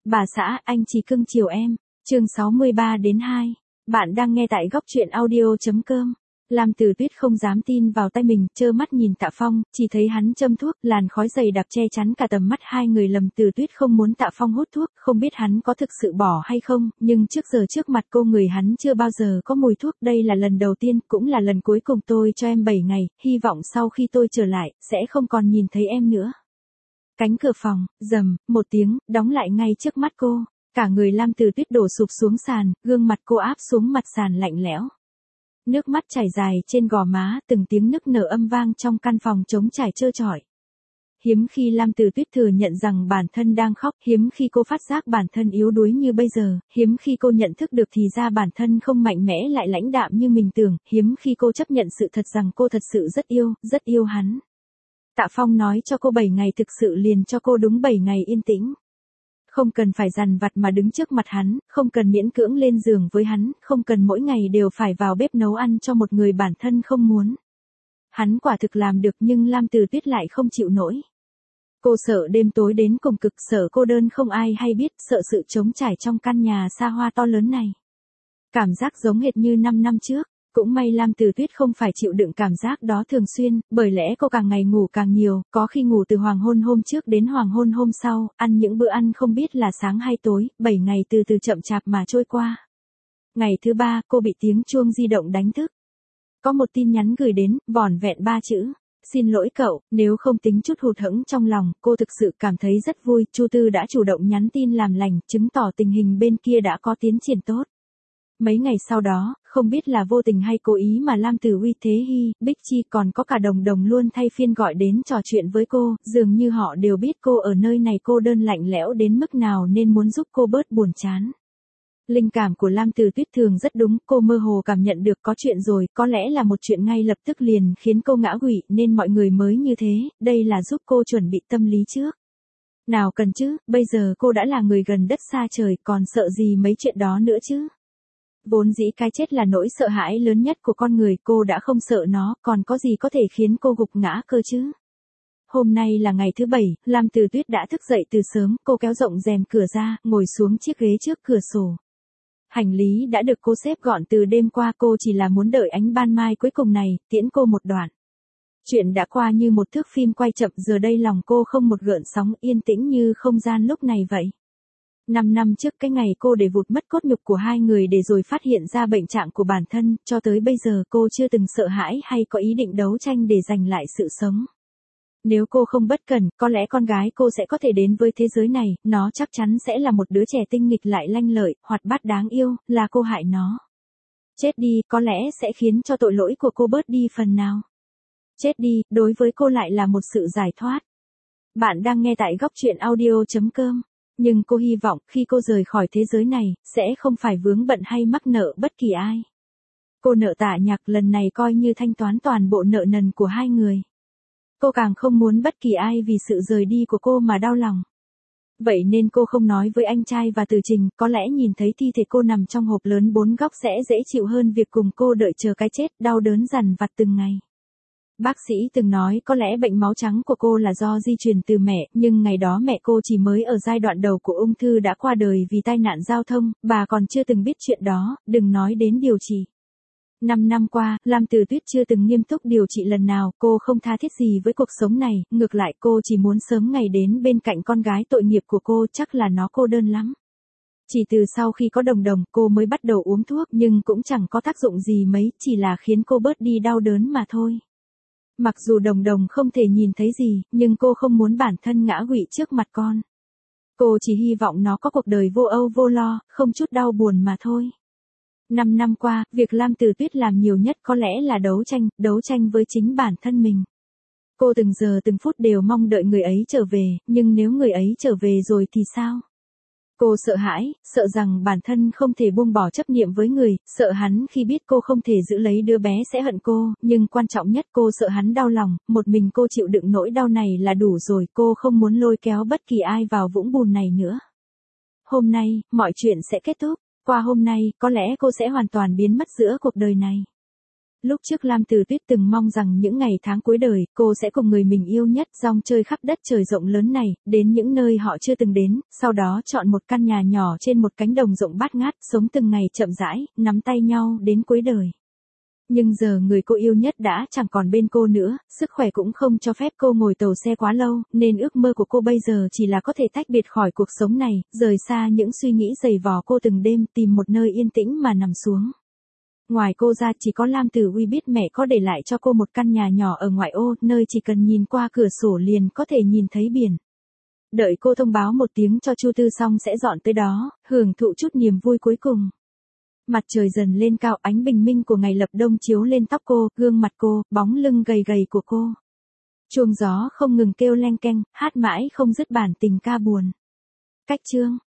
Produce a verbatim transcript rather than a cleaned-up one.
Bà xã, anh chỉ cưng chiều em. Chương sáu mươi ba đến hai. Bạn đang nghe tại góc truyện audio.com. Lam Tử Tuyết không dám tin vào tay mình, trơ mắt nhìn Tạ Phong, chỉ thấy hắn châm thuốc, làn khói dày đặc che chắn cả tầm mắt hai người. Lâm Tử Tuyết không muốn Tạ Phong hút thuốc, không biết hắn có thực sự bỏ hay không, nhưng trước giờ trước mặt cô người hắn chưa bao giờ có mùi thuốc. Đây là lần đầu tiên, cũng là lần cuối cùng. Tôi cho em bảy ngày, hy vọng sau khi tôi trở lại, sẽ không còn nhìn thấy em nữa. Cánh cửa phòng, rầm, một tiếng, đóng lại ngay trước mắt cô. Cả người Lam Tử Tuyết đổ sụp xuống sàn, gương mặt cô áp xuống mặt sàn lạnh lẽo. Nước mắt chảy dài trên gò má, từng tiếng nức nở âm vang trong căn phòng trống trải trơ trọi. Hiếm khi Lam Tử Tuyết thừa nhận rằng bản thân đang khóc, hiếm khi cô phát giác bản thân yếu đuối như bây giờ, hiếm khi cô nhận thức được thì ra bản thân không mạnh mẽ lại lãnh đạm như mình tưởng, hiếm khi cô chấp nhận sự thật rằng cô thật sự rất yêu, rất yêu hắn. Tạ Phong nói cho cô bảy ngày thực sự liền cho cô đúng bảy ngày yên tĩnh. Không cần phải dằn vặt mà đứng trước mặt hắn, không cần miễn cưỡng lên giường với hắn, không cần mỗi ngày đều phải vào bếp nấu ăn cho một người bản thân không muốn. Hắn quả thực làm được nhưng Lam Tử Tuyết lại không chịu nổi. Cô sợ đêm tối đến cùng cực, sợ cô đơn không ai hay biết, sợ sự trống trải trong căn nhà xa hoa to lớn này. Cảm giác giống hệt như năm năm trước. Cũng may Lam Tử Tuyết không phải chịu đựng cảm giác đó thường xuyên, bởi lẽ cô càng ngày ngủ càng nhiều, có khi ngủ từ hoàng hôn hôm trước đến hoàng hôn hôm sau, ăn những bữa ăn không biết là sáng hay tối, bảy ngày từ từ chậm chạp mà trôi qua. Ngày thứ ba, cô bị tiếng chuông di động đánh thức. Có một tin nhắn gửi đến, vỏn vẹn ba chữ. Xin lỗi cậu, nếu không tính chút hụt hẫng trong lòng, cô thực sự cảm thấy rất vui. Chu Tư đã chủ động nhắn tin làm lành, chứng tỏ tình hình bên kia đã có tiến triển tốt. Mấy ngày sau đó, không biết là vô tình hay cố ý mà Lam Tử Uy, Thế Hy, Bích Chi còn có cả Đồng Đồng luôn thay phiên gọi đến trò chuyện với cô, dường như họ đều biết cô ở nơi này cô đơn lạnh lẽo đến mức nào nên muốn giúp cô bớt buồn chán. Linh cảm của Lam Tử Tuyết thường rất đúng, cô mơ hồ cảm nhận được có chuyện rồi, có lẽ là một chuyện ngay lập tức liền khiến cô ngã quỵ nên mọi người mới như thế, đây là giúp cô chuẩn bị tâm lý trước. Nào cần chứ, bây giờ cô đã là người gần đất xa trời, còn sợ gì mấy chuyện đó nữa chứ. Vốn dĩ cái chết là nỗi sợ hãi lớn nhất của con người, cô đã không sợ nó, còn có gì có thể khiến cô gục ngã cơ chứ. Hôm nay là ngày thứ bảy, Lam Tử Tuyết đã thức dậy từ sớm, cô kéo rộng rèm cửa ra, ngồi xuống chiếc ghế trước cửa sổ. Hành lý đã được cô xếp gọn từ đêm qua, cô chỉ là muốn đợi ánh ban mai cuối cùng này, tiễn cô một đoạn. Chuyện đã qua như một thước phim quay chậm, giờ đây lòng cô không một gợn sóng, yên tĩnh như không gian lúc này vậy. Năm năm trước cái ngày cô để vụt mất cốt nhục của hai người để rồi phát hiện ra bệnh trạng của bản thân, cho tới bây giờ cô chưa từng sợ hãi hay có ý định đấu tranh để giành lại sự sống. Nếu cô không bất cẩn, có lẽ con gái cô sẽ có thể đến với thế giới này, nó chắc chắn sẽ là một đứa trẻ tinh nghịch lại lanh lợi, hoạt bát đáng yêu, là cô hại nó. Chết đi, có lẽ sẽ khiến cho tội lỗi của cô bớt đi phần nào. Chết đi, đối với cô lại là một sự giải thoát. Bạn đang nghe tại góc truyện audio.com. Nhưng cô hy vọng khi cô rời khỏi thế giới này, sẽ không phải vướng bận hay mắc nợ bất kỳ ai. Cô nợ Tạ Nhạc lần này coi như thanh toán toàn bộ nợ nần của hai người. Cô càng không muốn bất kỳ ai vì sự rời đi của cô mà đau lòng. Vậy nên cô không nói với anh trai và Từ Trình, có lẽ nhìn thấy thi thể cô nằm trong hộp lớn bốn góc sẽ dễ chịu hơn việc cùng cô đợi chờ cái chết, đau đớn dằn vặt từng ngày. Bác sĩ từng nói có lẽ bệnh máu trắng của cô là do di truyền từ mẹ, nhưng ngày đó mẹ cô chỉ mới ở giai đoạn đầu của ung thư đã qua đời vì tai nạn giao thông, bà còn chưa từng biết chuyện đó, đừng nói đến điều trị. Năm năm qua, Lam Tử Tuyết chưa từng nghiêm túc điều trị lần nào, cô không tha thiết gì với cuộc sống này, ngược lại cô chỉ muốn sớm ngày đến bên cạnh con gái tội nghiệp của cô, chắc là nó cô đơn lắm. Chỉ từ sau khi có Đồng Đồng, cô mới bắt đầu uống thuốc, nhưng cũng chẳng có tác dụng gì mấy, chỉ là khiến cô bớt đi đau đớn mà thôi. Mặc dù Đồng Đồng không thể nhìn thấy gì, nhưng cô không muốn bản thân ngã quỵ trước mặt con. Cô chỉ hy vọng nó có cuộc đời vô âu vô lo, không chút đau buồn mà thôi. Năm năm qua, việc Lam Tử Tuyết làm nhiều nhất có lẽ là đấu tranh, đấu tranh với chính bản thân mình. Cô từng giờ từng phút đều mong đợi người ấy trở về, nhưng nếu người ấy trở về rồi thì sao? Cô sợ hãi, sợ rằng bản thân không thể buông bỏ chấp niệm với người, sợ hắn khi biết cô không thể giữ lấy đứa bé sẽ hận cô, nhưng quan trọng nhất cô sợ hắn đau lòng, một mình cô chịu đựng nỗi đau này là đủ rồi, cô không muốn lôi kéo bất kỳ ai vào vũng bùn này nữa. Hôm nay, mọi chuyện sẽ kết thúc, qua hôm nay, có lẽ cô sẽ hoàn toàn biến mất giữa cuộc đời này. Lúc trước Lam Tử Tuyết từng mong rằng những ngày tháng cuối đời, cô sẽ cùng người mình yêu nhất rong chơi khắp đất trời rộng lớn này, đến những nơi họ chưa từng đến, sau đó chọn một căn nhà nhỏ trên một cánh đồng rộng bát ngát, sống từng ngày chậm rãi, nắm tay nhau đến cuối đời. Nhưng giờ người cô yêu nhất đã chẳng còn bên cô nữa, sức khỏe cũng không cho phép cô ngồi tàu xe quá lâu, nên ước mơ của cô bây giờ chỉ là có thể tách biệt khỏi cuộc sống này, rời xa những suy nghĩ dày vò cô từng đêm, tìm một nơi yên tĩnh mà nằm xuống. Ngoài cô ra chỉ có Lam Tử Uy biết mẹ có để lại cho cô một căn nhà nhỏ ở ngoại ô, nơi chỉ cần nhìn qua cửa sổ liền có thể nhìn thấy biển. Đợi cô thông báo một tiếng cho Chu Tư xong sẽ dọn tới đó, hưởng thụ chút niềm vui cuối cùng. Mặt trời dần lên cao, ánh bình minh của ngày lập đông chiếu lên tóc cô, gương mặt cô, bóng lưng gầy gầy của cô. Chuông gió không ngừng kêu leng keng, hát mãi không dứt bản tình ca buồn. Cách chương